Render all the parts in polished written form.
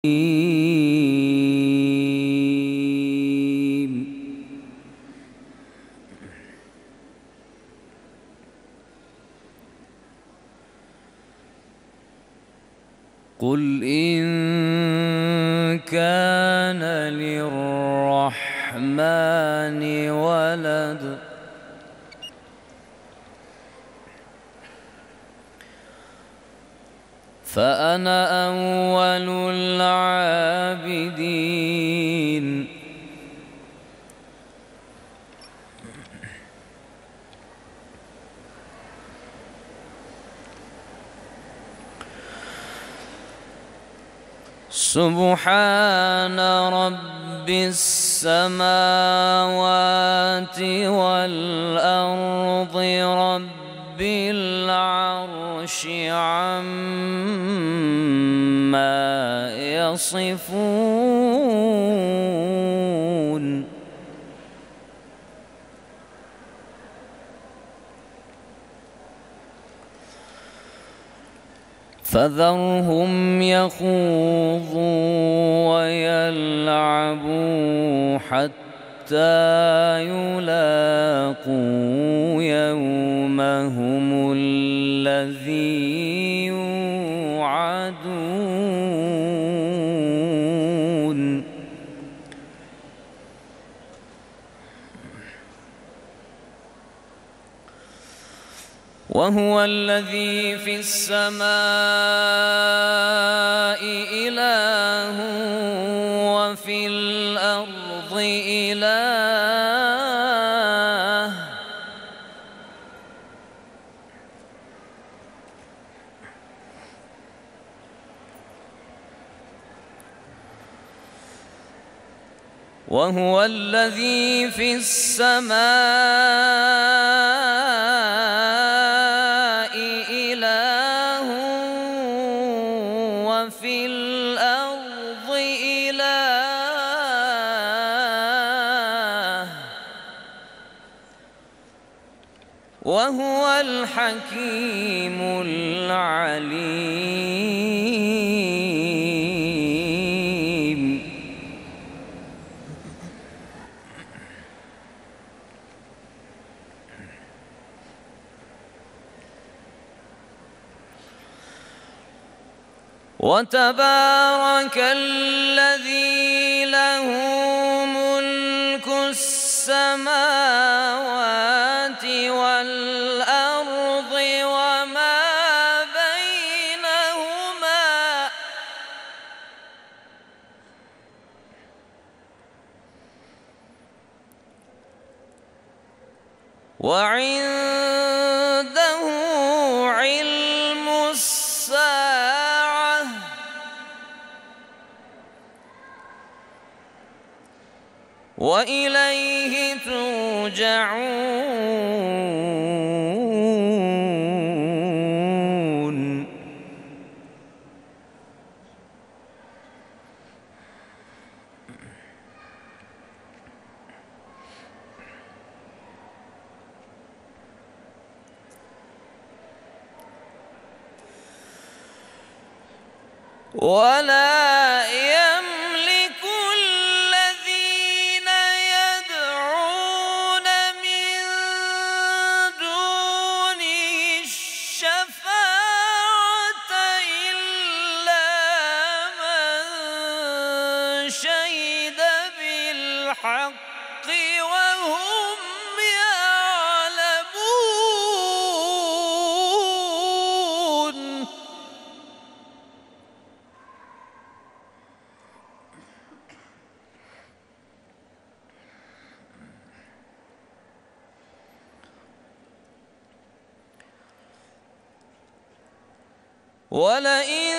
قل إن كان للرحمن ولد فأنا أول العابدين. سبحان رب السماوات والأرض رب العرش عما يصفون. فذرهم يخوضوا ويلعبوا حتى يلاقوا يومهم الذي يوعدون. وهو الذي في السماء إله وفي الأرض إله وهو الذي في السماء إله وفي الأرض إله وهو الحكيم العليم. وتبارك الذي له ملك السماوات والأرض وما بينهما وعنده علم الساعة وإليه ترجعون. ولا يملك الذين يدعون من دونه الشفاعة إلا من شهد بالحق وهم يعلمون. ولئن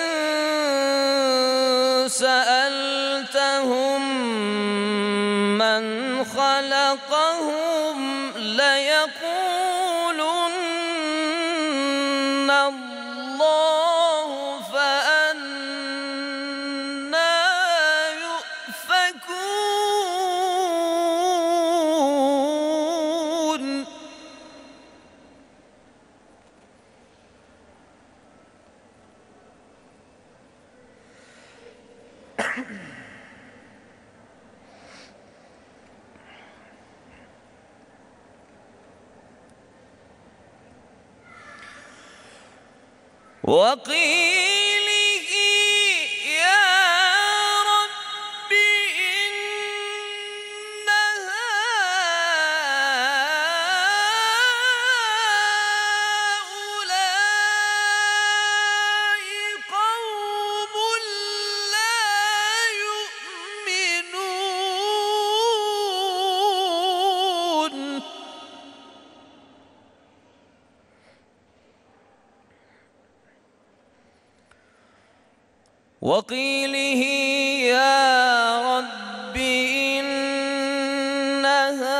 سألتهم من خلقهم ليقولن الله فأنى يؤفكون. وقيله يا رب إن هؤلاء قوم لا يؤمنون. وقيله يا رب إن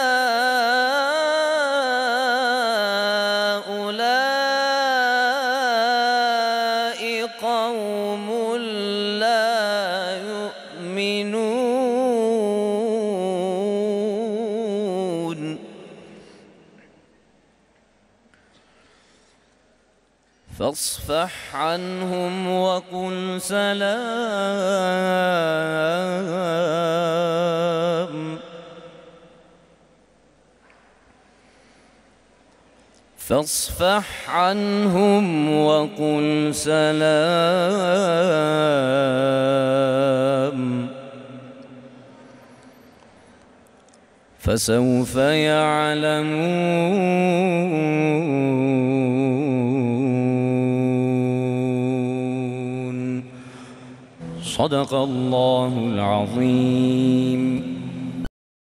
هؤلاء قوم لا يؤمنون. فاصفح عنهم وقل سلام. فاصفح عنهم وقل سلام. فسوف يعلمون. صدق الله العظيم.